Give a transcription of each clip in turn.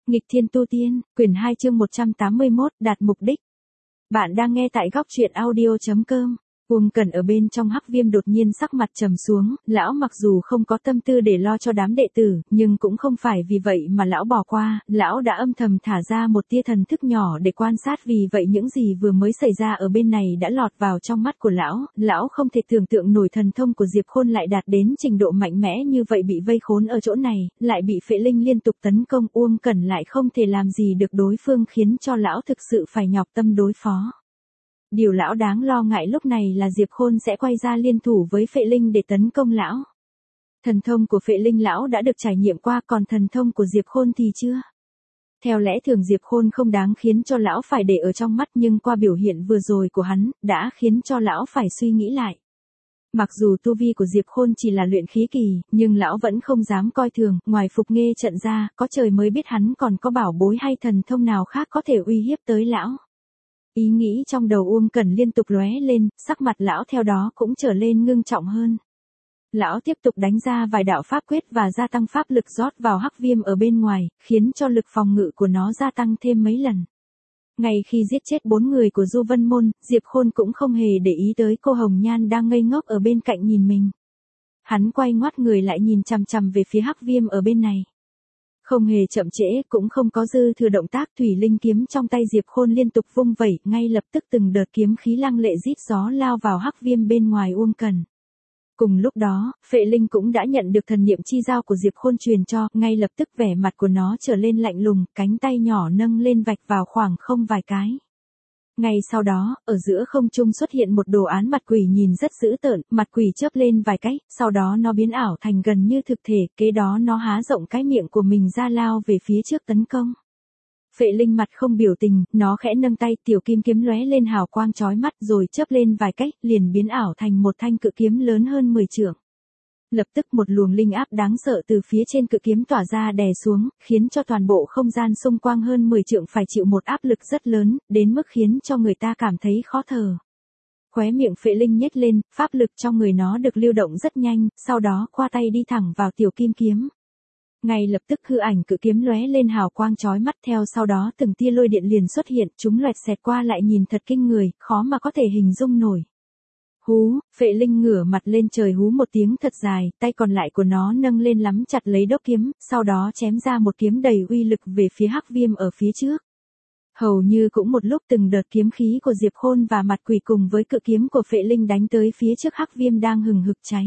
Nghịch thiên tu tiên, quyển 2 chương 181, đạt mục đích. Bạn đang nghe tại góc truyện audio.com. Uông Cẩn ở bên trong Hắc Viêm đột nhiên sắc mặt trầm xuống, lão mặc dù không có tâm tư để lo cho đám đệ tử, nhưng cũng không phải vì vậy mà lão bỏ qua, lão đã âm thầm thả ra một tia thần thức nhỏ để quan sát, vì vậy những gì vừa mới xảy ra ở bên này đã lọt vào trong mắt của lão không thể tưởng tượng nổi thần thông của Diệp Khôn lại đạt đến trình độ mạnh mẽ như vậy, bị vây khốn ở chỗ này, lại bị phệ linh liên tục tấn công, Uông Cẩn lại không thể làm gì được đối phương, khiến cho lão thực sự phải nhọc tâm đối phó. Điều lão đáng lo ngại lúc này là Diệp Khôn sẽ quay ra liên thủ với phệ linh để tấn công lão. Thần thông của phệ linh lão đã được trải nghiệm qua, còn thần thông của Diệp Khôn thì chưa. Theo lẽ thường Diệp Khôn không đáng khiến cho lão phải để ở trong mắt, nhưng qua biểu hiện vừa rồi của hắn, đã khiến cho lão phải suy nghĩ lại. Mặc dù tu vi của Diệp Khôn chỉ là luyện khí kỳ, nhưng lão vẫn không dám coi thường, ngoài phục nghê trận ra, có trời mới biết hắn còn có bảo bối hay thần thông nào khác có thể uy hiếp tới lão. Ý nghĩ trong đầu Uông Cẩn liên tục lóe lên, sắc mặt lão theo đó cũng trở lên ngưng trọng hơn. Lão tiếp tục đánh ra vài đạo pháp quyết và gia tăng pháp lực rót vào Hắc Viêm ở bên ngoài, khiến cho lực phòng ngự của nó gia tăng thêm mấy lần. Ngay khi giết chết 4 người của Du Vân Môn, Diệp Khôn cũng không hề để ý tới cô Hồng Nhan đang ngây ngốc ở bên cạnh nhìn mình. Hắn quay ngoắt người lại nhìn chằm chằm về phía Hắc Viêm ở bên này. Không hề chậm trễ, cũng không có dư thừa động tác, thủy linh kiếm trong tay Diệp Khôn liên tục vung vẩy, ngay lập tức từng đợt kiếm khí lăng lệ rít gió lao vào Hắc Viêm bên ngoài Uông Cẩn. Cùng lúc đó, phệ linh cũng đã nhận được thần niệm chi giao của Diệp Khôn truyền cho, ngay lập tức vẻ mặt của nó trở lên lạnh lùng, cánh tay nhỏ nâng lên vạch vào khoảng không vài cái. Ngay sau đó, ở giữa không trung xuất hiện một đồ án mặt quỷ nhìn rất dữ tợn, mặt quỷ chớp lên vài cái, sau đó nó biến ảo thành gần như thực thể, kế đó nó há rộng cái miệng của mình ra lao về phía trước tấn công. Phệ linh mặt không biểu tình, nó khẽ nâng tay, tiểu kim kiếm lóe lên hào quang chói mắt rồi chớp lên vài cái, liền biến ảo thành một thanh cự kiếm lớn hơn 10 trượng. Lập tức một luồng linh áp đáng sợ từ phía trên cự kiếm tỏa ra đè xuống, khiến cho toàn bộ không gian xung quanh hơn 10 trượng phải chịu một áp lực rất lớn, đến mức khiến cho người ta cảm thấy khó thở. Khóe miệng phệ linh nhếch lên, pháp lực trong người nó được lưu động rất nhanh, sau đó qua tay đi thẳng vào tiểu kim kiếm. Ngay lập tức hư ảnh cự kiếm lóe lên hào quang chói mắt, theo sau đó từng tia lôi điện liền xuất hiện, chúng loẹt xẹt qua lại nhìn thật kinh người, khó mà có thể hình dung nổi. Hú, phệ linh ngửa mặt lên trời hú một tiếng thật dài, tay còn lại của nó nâng lên lắm chặt lấy đốc kiếm, sau đó chém ra một kiếm đầy uy lực về phía Hắc Viêm ở phía trước. Hầu như cũng một lúc từng đợt kiếm khí của Diệp Khôn và mặt quỷ cùng với cự kiếm của phệ linh đánh tới phía trước Hắc Viêm đang hừng hực cháy.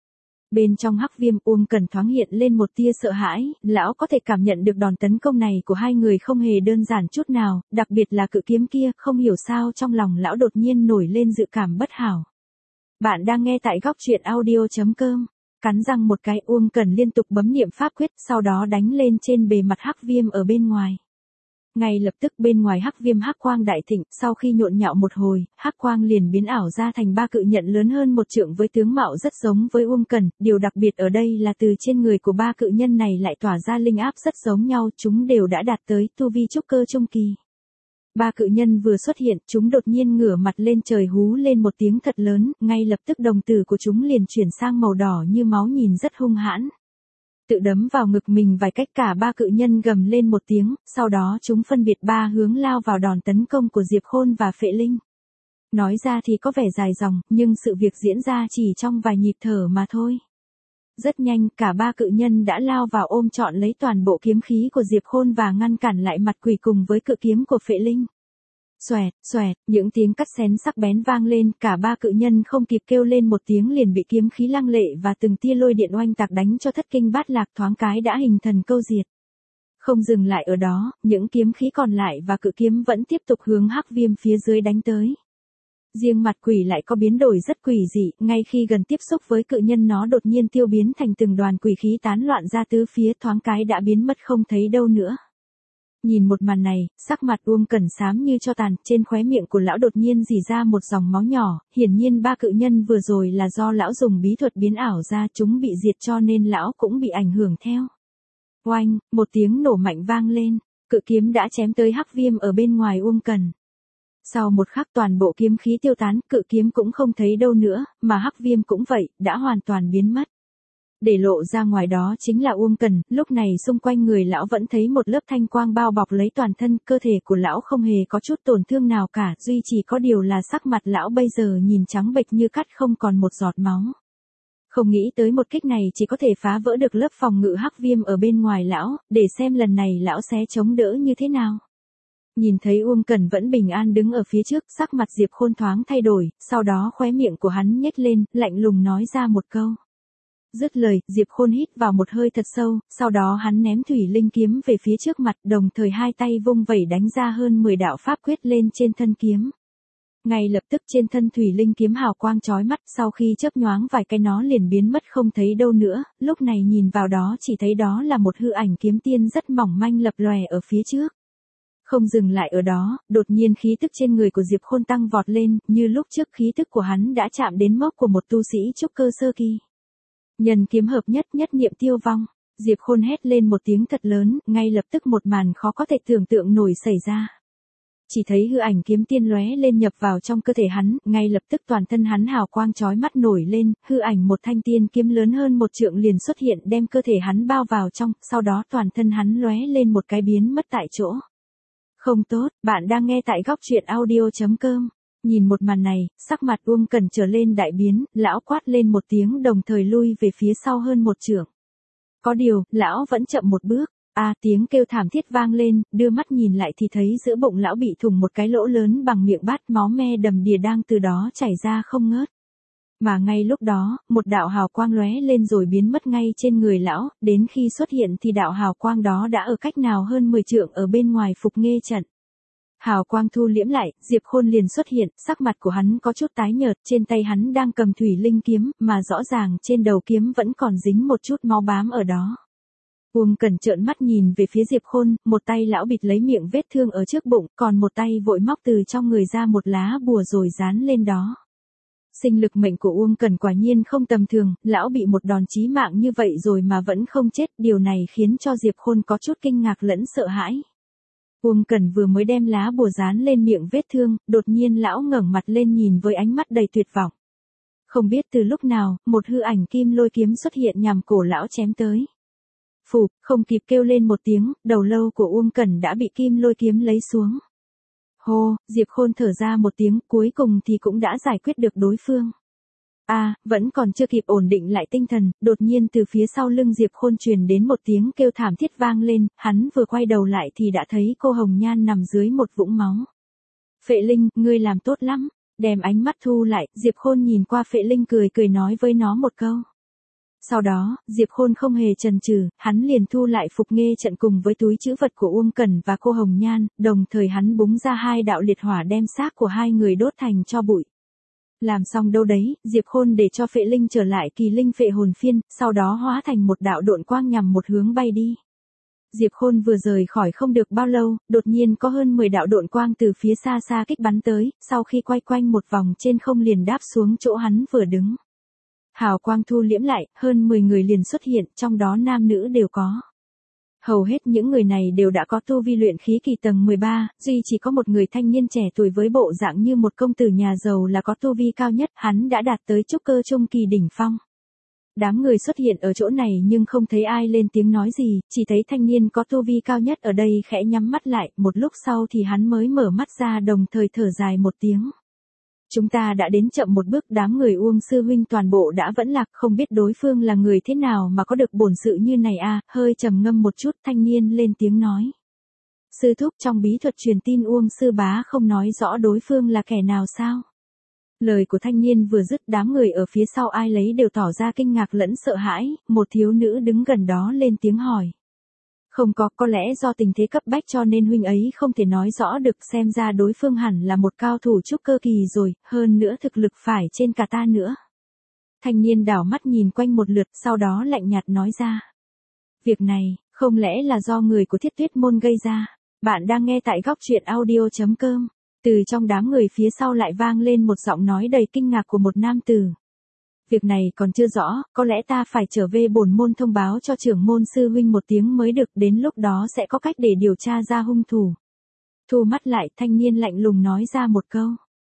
Bên trong Hắc Viêm, Uông Cẩn thoáng hiện lên một tia sợ hãi, lão có thể cảm nhận được đòn tấn công này của hai người không hề đơn giản chút nào, đặc biệt là cự kiếm kia, không hiểu sao trong lòng lão đột nhiên nổi lên dự cảm bất hảo. Bạn đang nghe tại góc truyện audio.com. Cắn răng một cái, Uông Cẩn liên tục bấm niệm pháp quyết, sau đó đánh lên trên bề mặt Hắc Viêm ở bên ngoài. Ngay lập tức bên ngoài Hắc Viêm hắc quang đại thịnh, sau khi nhộn nhạo một hồi, hắc quang liền biến ảo ra thành 3 cự nhận lớn hơn 1 trượng với tướng mạo rất giống với Uông Cẩn, điều đặc biệt ở đây là từ trên người của 3 cự nhân này lại tỏa ra linh áp rất giống nhau, chúng đều đã đạt tới tu vi trúc cơ trung kỳ. 3 cự nhân vừa xuất hiện, chúng đột nhiên ngửa mặt lên trời hú lên một tiếng thật lớn, ngay lập tức đồng tử của chúng liền chuyển sang màu đỏ như máu, nhìn rất hung hãn. Tự đấm vào ngực mình vài cách, cả 3 cự nhân gầm lên một tiếng, sau đó chúng phân biệt 3 hướng lao vào đòn tấn công của Diệp Khôn và phệ linh. Nói ra thì có vẻ dài dòng, nhưng sự việc diễn ra chỉ trong vài nhịp thở mà thôi. Rất nhanh, cả 3 cự nhân đã lao vào ôm trọn lấy toàn bộ kiếm khí của Diệp Khôn và ngăn cản lại mặt quỷ cùng với cự kiếm của phệ linh. Xoẹt, xoẹt, những tiếng cắt xén sắc bén vang lên, cả 3 cự nhân không kịp kêu lên một tiếng liền bị kiếm khí lăng lệ và từng tia lôi điện oanh tạc đánh cho thất kinh bát lạc, thoáng cái đã hình thần câu diệt. Không dừng lại ở đó, những kiếm khí còn lại và cự kiếm vẫn tiếp tục hướng Hắc Viêm phía dưới đánh tới. Riêng mặt quỷ lại có biến đổi rất quỷ dị, ngay khi gần tiếp xúc với cự nhân nó đột nhiên tiêu biến thành từng đoàn quỷ khí tán loạn ra tứ phía, thoáng cái đã biến mất không thấy đâu nữa. Nhìn một màn này, sắc mặt Uông Cẩn xám như tro tàn, trên khóe miệng của lão đột nhiên rỉ ra một dòng máu nhỏ, hiển nhiên 3 cự nhân vừa rồi là do lão dùng bí thuật biến ảo ra, chúng bị diệt cho nên lão cũng bị ảnh hưởng theo. Oanh, một tiếng nổ mạnh vang lên, cự kiếm đã chém tới Hắc Viêm ở bên ngoài Uông Cẩn. Sau một khắc toàn bộ kiếm khí tiêu tán, cự kiếm cũng không thấy đâu nữa, mà Hắc Viêm cũng vậy, đã hoàn toàn biến mất. Để lộ ra ngoài đó chính là Uông Cẩn, lúc này xung quanh người lão vẫn thấy một lớp thanh quang bao bọc lấy toàn thân, cơ thể của lão không hề có chút tổn thương nào cả, duy chỉ có điều là sắc mặt lão bây giờ nhìn trắng bệch như cắt không còn một giọt máu. Không nghĩ tới một kích này chỉ có thể phá vỡ được lớp phòng ngự hắc viêm ở bên ngoài lão, để xem lần này lão sẽ chống đỡ như thế nào. Nhìn thấy Uông Cẩn vẫn bình an đứng ở phía trước, sắc mặt Diệp Khôn thoáng thay đổi, sau đó khóe miệng của hắn nhếch lên, lạnh lùng nói ra một câu. Dứt lời, Diệp Khôn hít vào một hơi thật sâu, sau đó hắn ném thủy linh kiếm về phía trước mặt, đồng thời hai tay vung vẩy đánh ra hơn 10 đạo pháp quyết lên trên thân kiếm. Ngay lập tức trên thân thủy linh kiếm hào quang chói mắt, sau khi chớp nhoáng vài cái nó liền biến mất không thấy đâu nữa, lúc này nhìn vào đó chỉ thấy đó là một hư ảnh kiếm tiên rất mỏng manh lập lòe ở phía trước. Không dừng lại ở đó, đột nhiên khí tức trên người của Diệp Khôn tăng vọt lên, như lúc trước khí tức của hắn đã chạm đến mốc của một tu sĩ trúc cơ sơ kỳ. Nhân kiếm hợp nhất, nhất niệm tiêu vong. Diệp Khôn hét lên một tiếng thật lớn, ngay lập tức một màn khó có thể tưởng tượng nổi xảy ra. Chỉ thấy hư ảnh kiếm tiên lóe lên nhập vào trong cơ thể hắn, ngay lập tức toàn thân hắn hào quang chói mắt nổi lên, hư ảnh một thanh tiên kiếm lớn hơn một trượng liền xuất hiện đem cơ thể hắn bao vào trong, sau đó toàn thân hắn lóe lên một cái biến mất tại chỗ. Không tốt, bạn đang nghe tại góc truyện audio.com. Nhìn một màn này, sắc mặt Uông Cẩn trở lên đại biến, lão quát lên một tiếng đồng thời lui về phía sau hơn một trượng. Có điều, lão vẫn chậm một bước. Tiếng kêu thảm thiết vang lên, đưa mắt nhìn lại thì thấy giữa bụng lão bị thủng một cái lỗ lớn bằng miệng bát, máu me đầm đìa đang từ đó chảy ra không ngớt. Mà ngay lúc đó, một đạo hào quang lóe lên rồi biến mất ngay trên người lão, đến khi xuất hiện thì đạo hào quang đó đã ở cách nào hơn 10 trượng ở bên ngoài Phục Nghê trận. Hào quang thu liễm lại, Diệp Khôn liền xuất hiện, sắc mặt của hắn có chút tái nhợt, trên tay hắn đang cầm thủy linh kiếm, mà rõ ràng trên đầu kiếm vẫn còn dính một chút máu bám ở đó. Uông Cẩn trợn mắt nhìn về phía Diệp Khôn, một tay lão bịt lấy miệng vết thương ở trước bụng, còn một tay vội móc từ trong người ra một lá bùa rồi dán lên đó. Sinh lực mệnh của Uông Cẩn quả nhiên không tầm thường, lão bị một đòn chí mạng như vậy rồi mà vẫn không chết, điều này khiến cho Diệp Khôn có chút kinh ngạc lẫn sợ hãi. Uông Cẩn vừa mới đem lá bùa dán lên miệng vết thương, đột nhiên lão ngẩng mặt lên nhìn với ánh mắt đầy tuyệt vọng. Không biết từ lúc nào, một hư ảnh kim lôi kiếm xuất hiện nhằm cổ lão chém tới. Phụp, không kịp kêu lên một tiếng, đầu lâu của Uông Cẩn đã bị kim lôi kiếm lấy xuống. Hô, Diệp Khôn thở ra một tiếng, cuối cùng thì cũng đã giải quyết được đối phương. Vẫn còn chưa kịp ổn định lại tinh thần, đột nhiên từ phía sau lưng Diệp Khôn truyền đến một tiếng kêu thảm thiết vang lên, hắn vừa quay đầu lại thì đã thấy cô Hồng Nhan nằm dưới một vũng máu. Phệ Linh, ngươi làm tốt lắm, đem ánh mắt thu lại, Diệp Khôn nhìn qua Phệ Linh cười cười nói với nó một câu. Sau đó, Diệp Khôn không hề chần chừ, hắn liền thu lại Phục Nghê trận cùng với túi trữ vật của Uông Cẩn và cô Hồng Nhan, đồng thời hắn búng ra hai đạo liệt hỏa đem xác của hai người đốt thành tro bụi. Làm xong đâu đấy, Diệp Khôn để cho Phệ Linh trở lại kỳ linh phệ hồn phiên, sau đó hóa thành một đạo độn quang nhằm một hướng bay đi. Diệp Khôn vừa rời khỏi không được bao lâu, đột nhiên có hơn 10 đạo độn quang từ phía xa xa kích bắn tới, sau khi quay quanh một vòng trên không liền đáp xuống chỗ hắn vừa đứng. Hào quang thu liễm lại, hơn 10 người liền xuất hiện, trong đó nam nữ đều có. Hầu hết những người này đều đã có tu vi luyện khí kỳ tầng 13, duy chỉ có một người thanh niên trẻ tuổi với bộ dạng như một công tử nhà giàu là có tu vi cao nhất, hắn đã đạt tới trúc cơ trung kỳ đỉnh phong. Đám người xuất hiện ở chỗ này nhưng không thấy ai lên tiếng nói gì, chỉ thấy thanh niên có tu vi cao nhất ở đây khẽ nhắm mắt lại, một lúc sau thì hắn mới mở mắt ra đồng thời thở dài một tiếng. Chúng ta đã đến chậm một bước, đám người Uông sư huynh toàn bộ đã vẫn lạc, không biết đối phương là người thế nào mà có được bổn sự như này hơi trầm ngâm một chút, thanh niên lên tiếng nói. Sư thúc, trong bí thuật truyền tin Uông sư bá không nói rõ đối phương là kẻ nào sao? Lời của thanh niên vừa dứt, đám người ở phía sau ai lấy đều tỏ ra kinh ngạc lẫn sợ hãi, một thiếu nữ đứng gần đó lên tiếng hỏi. Không có lẽ do tình thế cấp bách cho nên huynh ấy không thể nói rõ được, xem ra đối phương hẳn là một cao thủ trúc cơ kỳ rồi, hơn nữa thực lực phải trên cả ta nữa. Thanh niên đảo mắt nhìn quanh một lượt, sau đó lạnh nhạt nói ra. Việc này, không lẽ là do người của Thiết Tuyết môn gây ra? Bạn đang nghe tại góc truyện audio.com. Từ trong đám người phía sau lại vang lên một giọng nói đầy kinh ngạc của một nam tử. Việc này còn chưa rõ, có lẽ ta phải trở về bổn môn thông báo cho trưởng môn sư huynh một tiếng mới được, đến lúc đó sẽ có cách để điều tra ra hung thủ. Thu mắt lại, thanh niên lạnh lùng nói ra một câu.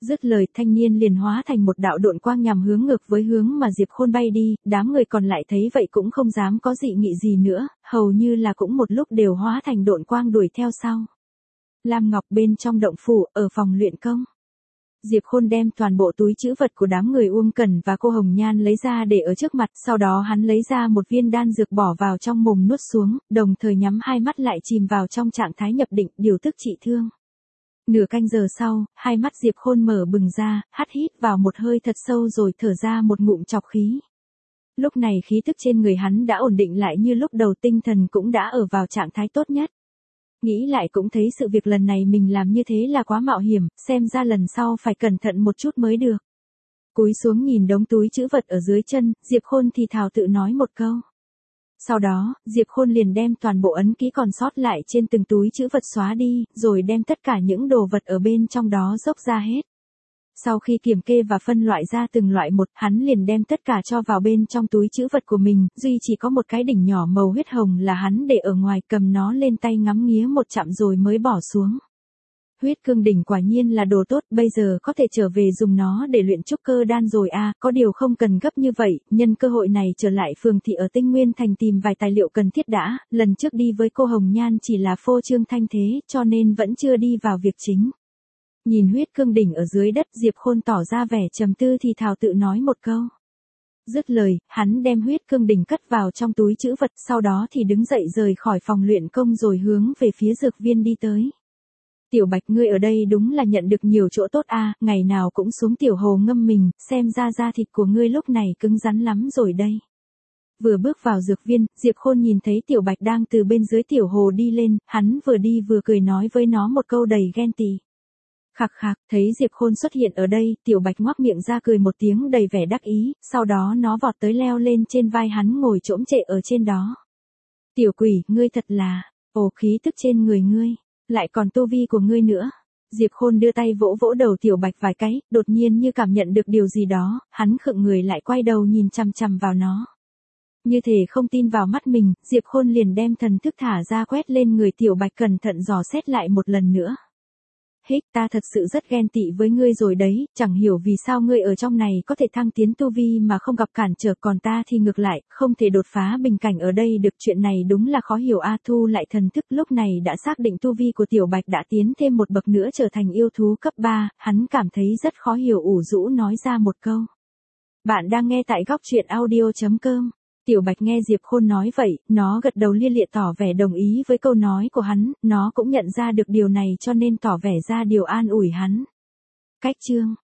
Dứt lời thanh niên liền hóa thành một đạo độn quang nhằm hướng ngược với hướng mà Diệp Khôn bay đi, đám người còn lại thấy vậy cũng không dám có dị nghị gì nữa, hầu như là cũng một lúc đều hóa thành độn quang đuổi theo sau. Lam Ngọc bên trong động phủ, ở phòng luyện công. Diệp Khôn đem toàn bộ túi trữ vật của đám người Uông Cẩn và cô Hồng Nhan lấy ra để ở trước mặt, sau đó hắn lấy ra một viên đan dược bỏ vào trong mồm nuốt xuống, đồng thời nhắm hai mắt lại chìm vào trong trạng thái nhập định, điều tức trị thương. Nửa canh giờ sau, hai mắt Diệp Khôn mở bừng ra, hít vào một hơi thật sâu rồi thở ra một ngụm trọc khí. Lúc này khí tức trên người hắn đã ổn định lại như lúc đầu, tinh thần cũng đã ở vào trạng thái tốt nhất. Nghĩ lại cũng thấy sự việc lần này mình làm như thế là quá mạo hiểm, xem ra lần sau phải cẩn thận một chút mới được. Cúi xuống nhìn đống túi trữ vật ở dưới chân, Diệp Khôn thì thào tự nói một câu. Sau đó, Diệp Khôn liền đem toàn bộ ấn ký còn sót lại trên từng túi trữ vật xóa đi, rồi đem tất cả những đồ vật ở bên trong đó dốc ra hết. Sau khi kiểm kê và phân loại ra từng loại một, hắn liền đem tất cả cho vào bên trong túi trữ vật của mình, duy chỉ có một cái đỉnh nhỏ màu huyết hồng là hắn để ở ngoài, cầm nó lên tay ngắm nghía một chạm rồi mới bỏ xuống. Huyết cương đỉnh quả nhiên là đồ tốt, bây giờ có thể trở về dùng nó để luyện trúc cơ đan rồi à, có điều không cần gấp như vậy, nhân cơ hội này trở lại phường thị ở Tinh Nguyên Thành tìm vài tài liệu cần thiết đã, lần trước đi với cô Hồng Nhan chỉ là phô trương thanh thế, cho nên vẫn chưa đi vào việc chính. Nhìn huyết cương đỉnh ở dưới đất, Diệp Khôn tỏ ra vẻ trầm tư thì thào tự nói một câu. Dứt lời, hắn đem huyết cương đỉnh cất vào trong túi trữ vật, sau đó thì đứng dậy rời khỏi phòng luyện công rồi hướng về phía dược viên đi tới. Tiểu Bạch, ngươi ở đây đúng là nhận được nhiều chỗ tốt a, ngày nào cũng xuống tiểu hồ ngâm mình, xem ra da thịt của ngươi lúc này cứng rắn lắm rồi đây. Vừa bước vào dược viên, Diệp Khôn nhìn thấy Tiểu Bạch đang từ bên dưới tiểu hồ đi lên, hắn vừa đi vừa cười nói với nó một câu đầy ghen tị. Khạc khạc, thấy Diệp Khôn xuất hiện ở đây, Tiểu Bạch ngoác miệng ra cười một tiếng đầy vẻ đắc ý, sau đó nó vọt tới leo lên trên vai hắn ngồi chỗm trệ ở trên đó. Tiểu quỷ, ngươi thật là, khí tức trên người ngươi, lại còn tu vi của ngươi nữa. Diệp Khôn đưa tay vỗ vỗ đầu Tiểu Bạch vài cái, đột nhiên như cảm nhận được điều gì đó, hắn khựng người lại quay đầu nhìn chằm chằm vào nó. Như thể không tin vào mắt mình, Diệp Khôn liền đem thần thức thả ra quét lên người Tiểu Bạch, cẩn thận dò xét lại một lần nữa. Hích, ta thật sự rất ghen tị với ngươi rồi đấy, chẳng hiểu vì sao ngươi ở trong này có thể thăng tiến tu vi mà không gặp cản trở, còn ta thì ngược lại, không thể đột phá bình cảnh ở đây được, chuyện này đúng là khó hiểu a. Thu lại thần thức, lúc này đã xác định tu vi của Tiểu Bạch đã tiến thêm một bậc nữa trở thành yêu thú cấp 3, hắn cảm thấy rất khó hiểu, ủ rũ nói ra một câu. Bạn đang nghe tại góc truyện audio.com. Tiểu Bạch nghe Diệp Khôn nói vậy, nó gật đầu lia lịa tỏ vẻ đồng ý với câu nói của hắn, nó cũng nhận ra được điều này cho nên tỏ vẻ ra điều an ủi hắn. Cách chương